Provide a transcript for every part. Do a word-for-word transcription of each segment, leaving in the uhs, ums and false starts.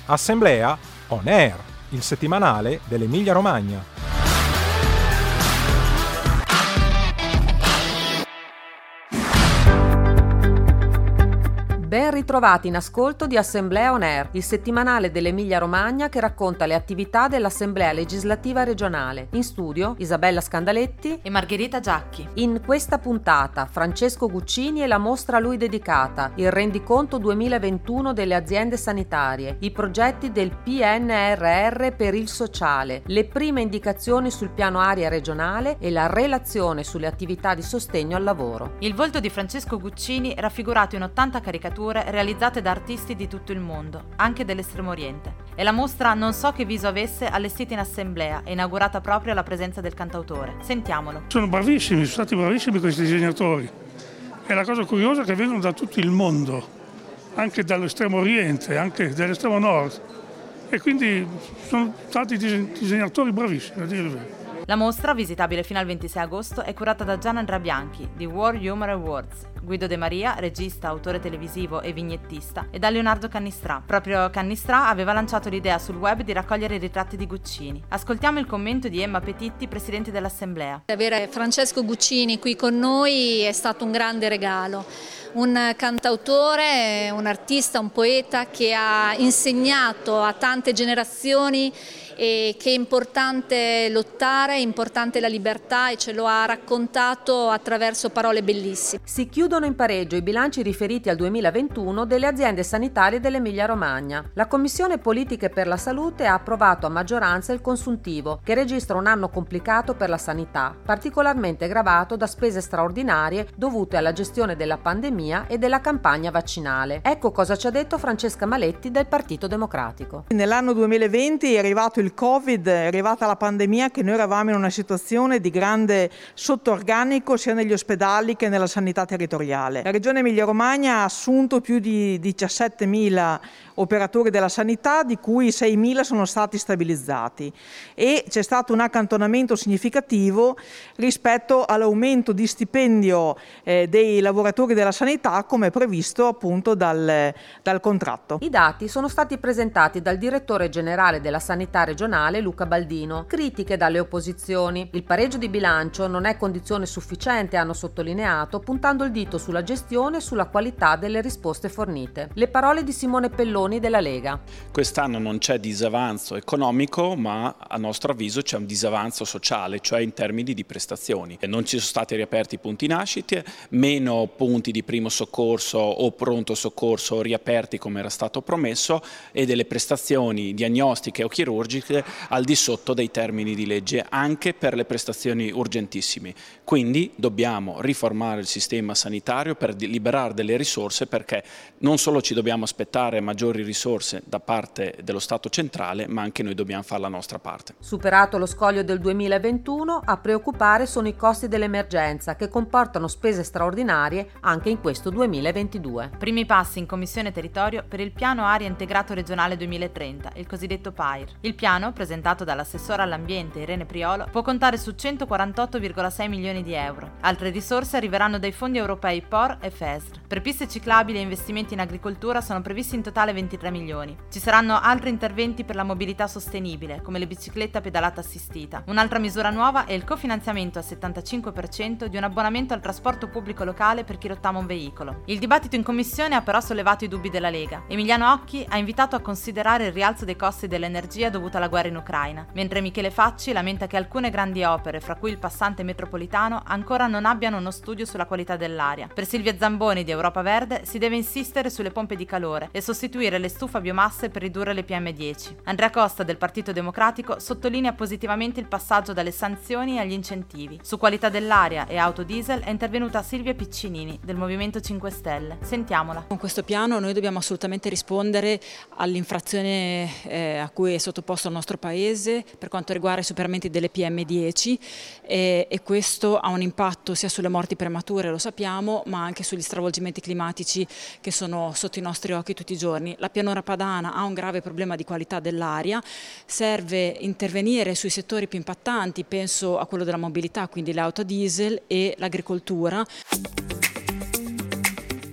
Assemblea On Air, il settimanale dell'Emilia-Romagna. Ben ritrovati in ascolto di Assemblea On Air, il settimanale dell'Emilia-Romagna che racconta le attività dell'Assemblea legislativa regionale. In studio Isabella Scandaletti e Margherita Giacchi. In questa puntata Francesco Guccini e la mostra a lui dedicata, il rendiconto duemilaventuno delle aziende sanitarie, i progetti del P N R R per il sociale, le prime indicazioni sul piano area regionale e la relazione sulle attività di sostegno al lavoro. Il volto di Francesco Guccini è raffigurato in ottanta caricature realizzate da artisti di tutto il mondo, anche dell'Estremo Oriente. E la mostra Non so che viso avesse, allestita in assemblea e inaugurata proprio alla presenza del cantautore. Sentiamolo. Sono bravissimi, sono stati bravissimi questi disegnatori. E la cosa curiosa è che vengono da tutto il mondo, anche dall'Estremo Oriente, anche dall'Estremo Nord. E quindi sono stati disegnatori bravissimi, a dire il vero. La mostra, visitabile fino al ventisei agosto, è curata da Gianandrea Bianchi, di World Humor Awards, Guido De Maria, regista, autore televisivo e vignettista, e da Leonardo Cannistrà. Proprio Cannistrà aveva lanciato l'idea sul web di raccogliere i ritratti di Guccini. Ascoltiamo il commento di Emma Petitti, presidente dell'Assemblea. Avere Francesco Guccini qui con noi è stato un grande regalo. Un cantautore, un artista, un poeta che ha insegnato a tante generazioni e che è importante lottare, è importante la libertà e ce lo ha raccontato attraverso parole bellissime. Si chiudono in pareggio i bilanci riferiti al duemilaventuno delle aziende sanitarie dell'Emilia-Romagna. La Commissione Politiche per la Salute ha approvato a maggioranza il consuntivo, che registra un anno complicato per la sanità, particolarmente gravato da spese straordinarie dovute alla gestione della pandemia e della campagna vaccinale. Ecco cosa ci ha detto Francesca Maletti del Partito Democratico. Nell'anno duemilaventi è arrivato il Covid, è arrivata la pandemia, che noi eravamo in una situazione di grande sottorganico sia negli ospedali che nella sanità territoriale. La Regione Emilia-Romagna ha assunto più di diciassettemila operatori della sanità, di cui seimila sono stati stabilizzati, e c'è stato un accantonamento significativo rispetto all'aumento di stipendio eh, dei lavoratori della sanità, come previsto appunto dal, dal contratto. I dati sono stati presentati dal direttore generale della sanità regionale Luca Baldino. Critiche dalle opposizioni. Il pareggio di bilancio non è condizione sufficiente, hanno sottolineato, puntando il dito sulla gestione e sulla qualità delle risposte fornite. Le parole di Simone Pelloni della Lega. Quest'anno non c'è disavanzo economico, ma a nostro avviso c'è un disavanzo sociale, cioè in termini di prestazioni. Non ci sono stati riaperti punti nascite, meno punti di primo soccorso o pronto soccorso riaperti come era stato promesso, e delle prestazioni diagnostiche o chirurgiche al di sotto dei termini di legge anche per le prestazioni urgentissime. Quindi dobbiamo riformare il sistema sanitario per liberare delle risorse, perché non solo ci dobbiamo aspettare maggiori risorse da parte dello Stato centrale, ma anche noi dobbiamo fare la nostra parte. Superato lo scoglio del duemilaventuno, a preoccupare sono i costi dell'emergenza, che comportano spese straordinarie anche in questo duemilaventidue. Primi passi in Commissione Territorio per il Piano Area Integrato Regionale duemilatrenta, il cosiddetto P A I R. Il piano, presentato dall'assessore all'ambiente Irene Priolo, può contare su centoquarantotto virgola sei milioni di euro. Altre risorse arriveranno dai fondi europei P O R e F E S R. Per piste ciclabili e investimenti in agricoltura sono previsti in totale ventitré milioni. Ci saranno altri interventi per la mobilità sostenibile, come le biciclette a pedalata assistita. Un'altra misura nuova è il cofinanziamento al settantacinque per cento di un abbonamento al trasporto pubblico locale per chi rottama un veicolo. Il dibattito in commissione ha però sollevato i dubbi della Lega. Emiliano Occhi ha invitato a considerare il rialzo dei costi dell'energia dovuto alla guerra in Ucraina, mentre Michele Facci lamenta che alcune grandi opere, fra cui il passante metropolitano, ancora non abbiano uno studio sulla qualità dell'aria. Per Silvia Zamboni di Europa Verde si deve insistere sulle pompe di calore e sostituire le stufe a biomasse per ridurre le P M dieci. Andrea Costa del Partito Democratico sottolinea positivamente il passaggio dalle sanzioni agli incentivi. Su qualità dell'aria e auto diesel è intervenuta Silvia Piccinini del Movimento cinque Stelle. Sentiamola. Con questo piano noi dobbiamo assolutamente rispondere all'infrazione eh, a cui è sottoposto il nostro Paese per quanto riguarda i superamenti delle P M dieci e, e questo ha un impatto sia sulle morti premature, lo sappiamo, ma anche sugli stravolgimenti climatici che sono sotto i nostri occhi tutti i giorni. La pianura padana ha un grave problema di qualità dell'aria, serve intervenire sui settori più impattanti, penso a quello della mobilità, quindi le auto diesel e l'agricoltura.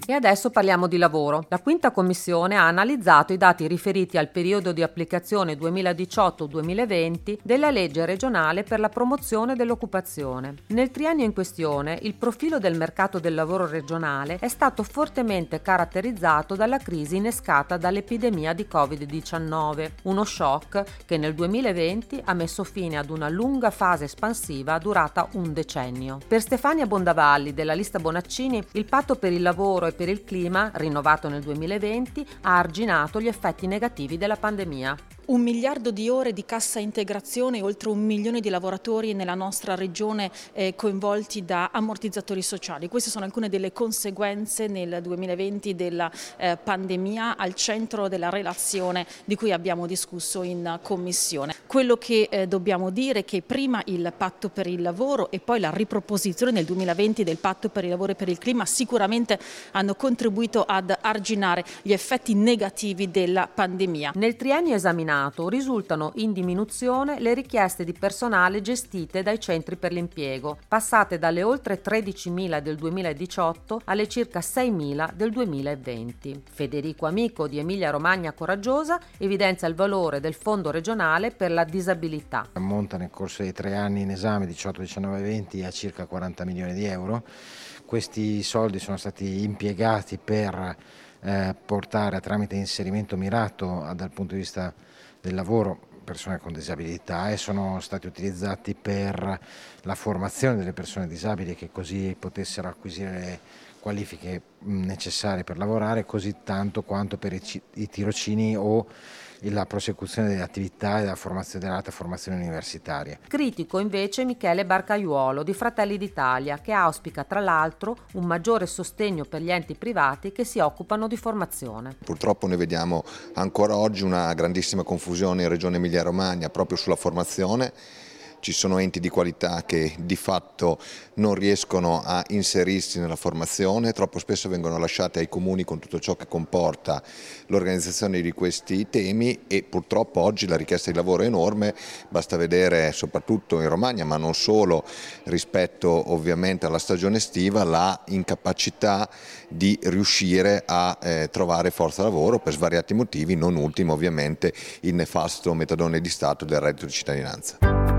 E adesso parliamo di lavoro. La quinta commissione ha analizzato i dati riferiti al periodo di applicazione duemiladiciotto duemilaventi della legge regionale per la promozione dell'occupazione. Nel triennio in questione, il profilo del mercato del lavoro regionale è stato fortemente caratterizzato dalla crisi innescata dall'epidemia di covid diciannove, uno shock che nel duemilaventi ha messo fine ad una lunga fase espansiva durata un decennio. Per Stefania Bondavalli della lista Bonaccini, il patto per il lavoro e per il clima, rinnovato nel duemilaventi, ha arginato gli effetti negativi della pandemia. Un miliardo di ore di cassa integrazione e oltre un milione di lavoratori nella nostra regione eh, coinvolti da ammortizzatori sociali. Queste sono alcune delle conseguenze nel duemilaventi della eh, pandemia al centro della relazione di cui abbiamo discusso in commissione. Quello che eh, dobbiamo dire è che prima il patto per il lavoro e poi la riproposizione nel duemilaventi del patto per il lavoro e per il clima sicuramente hanno contribuito ad arginare gli effetti negativi della pandemia. Nel triennio esaminato risultano in diminuzione le richieste di personale gestite dai centri per l'impiego, passate dalle oltre tredicimila del duemiladiciotto alle circa seimila del duemilaventi. Federico Amico di Emilia Romagna Coraggiosa evidenzia il valore del fondo regionale per la disabilità. Ammonta nel corso dei tre anni in esame diciotto, diciannove e venti a circa quaranta milioni di euro. Questi soldi sono stati impiegati per eh, portare tramite inserimento mirato dal punto di vista del lavoro persone con disabilità e sono stati utilizzati per la formazione delle persone disabili che così potessero acquisire le qualifiche necessarie per lavorare, così tanto quanto per i, i tirocini o la prosecuzione delle attività e della formazione dell'alta formazione universitaria. Critico invece Michele Barcaiuolo di Fratelli d'Italia, che auspica tra l'altro un maggiore sostegno per gli enti privati che si occupano di formazione. Purtroppo noi vediamo ancora oggi una grandissima confusione in Regione Emilia-Romagna proprio sulla formazione. Ci sono enti di qualità che di fatto non riescono a inserirsi nella formazione, troppo spesso vengono lasciate ai comuni con tutto ciò che comporta l'organizzazione di questi temi e purtroppo oggi la richiesta di lavoro è enorme, basta vedere soprattutto in Romagna ma non solo rispetto ovviamente alla stagione estiva la incapacità di riuscire a eh, trovare forza lavoro per svariati motivi, non ultimo ovviamente il nefasto metadone di Stato del reddito di cittadinanza.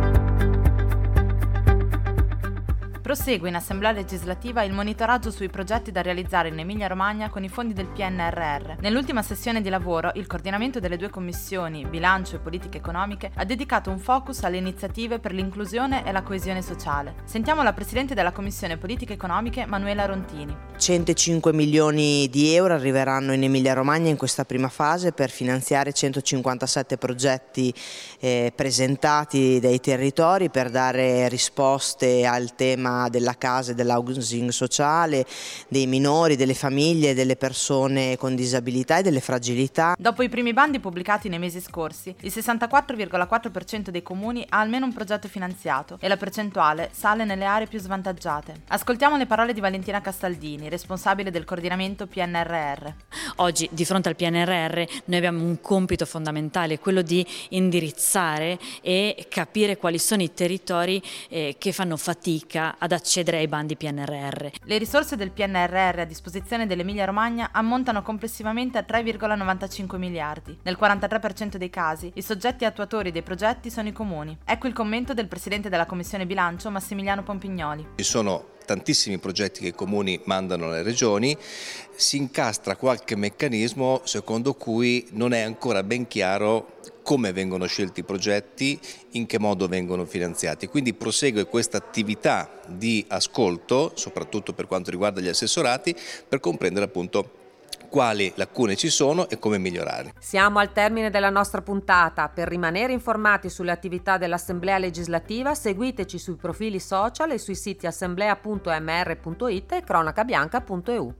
Prosegue in Assemblea legislativa il monitoraggio sui progetti da realizzare in Emilia-Romagna con i fondi del P N R R. Nell'ultima sessione di lavoro, il coordinamento delle due commissioni, bilancio e politiche economiche, ha dedicato un focus alle iniziative per l'inclusione e la coesione sociale. Sentiamo la Presidente della Commissione Politiche Economiche, Manuela Rontini. centocinque milioni di euro arriveranno in Emilia-Romagna in questa prima fase per finanziare centocinquantasette progetti eh, presentati dai territori per dare risposte al tema della casa e dell'housing sociale, dei minori, delle famiglie, delle persone con disabilità e delle fragilità. Dopo i primi bandi pubblicati nei mesi scorsi, il sessantaquattro virgola quattro per cento dei comuni ha almeno un progetto finanziato e la percentuale sale nelle aree più svantaggiate. Ascoltiamo le parole di Valentina Castaldini, responsabile del coordinamento P N R R. Oggi di fronte al P N R R noi abbiamo un compito fondamentale, quello di indirizzare e capire quali sono i territori eh, che fanno fatica ad accedere ai bandi P N R R. Le risorse del P N R R a disposizione dell'Emilia Romagna ammontano complessivamente a tre virgola novantacinque miliardi. Nel quarantatré per cento dei casi i soggetti attuatori dei progetti sono i comuni. Ecco il commento del presidente della Commissione Bilancio, Massimiliano Pompignoli. Ci sono tantissimi progetti che i comuni mandano alle regioni, si incastra qualche meccanismo secondo cui non è ancora ben chiaro come vengono scelti i progetti, in che modo vengono finanziati. Quindi prosegue questa attività di ascolto, soprattutto per quanto riguarda gli assessorati, per comprendere appunto quali lacune ci sono e come migliorare. Siamo al termine della nostra puntata. Per rimanere informati sulle attività dell'Assemblea legislativa, seguiteci sui profili social e sui siti assemblea punto m r punto i t e cronacabianca punto e u.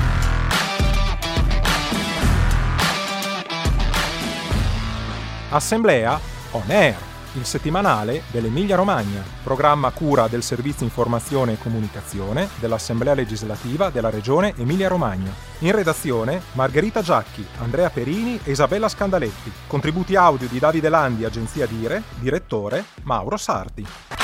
Assemblea On Air, il settimanale dell'Emilia Romagna, programma a cura del Servizio Informazione e Comunicazione dell'Assemblea legislativa della Regione Emilia Romagna. In redazione Margherita Giacchi, Andrea Perini e Isabella Scandaletti. Contributi audio di Davide Landi, agenzia Dire, direttore Mauro Sardi.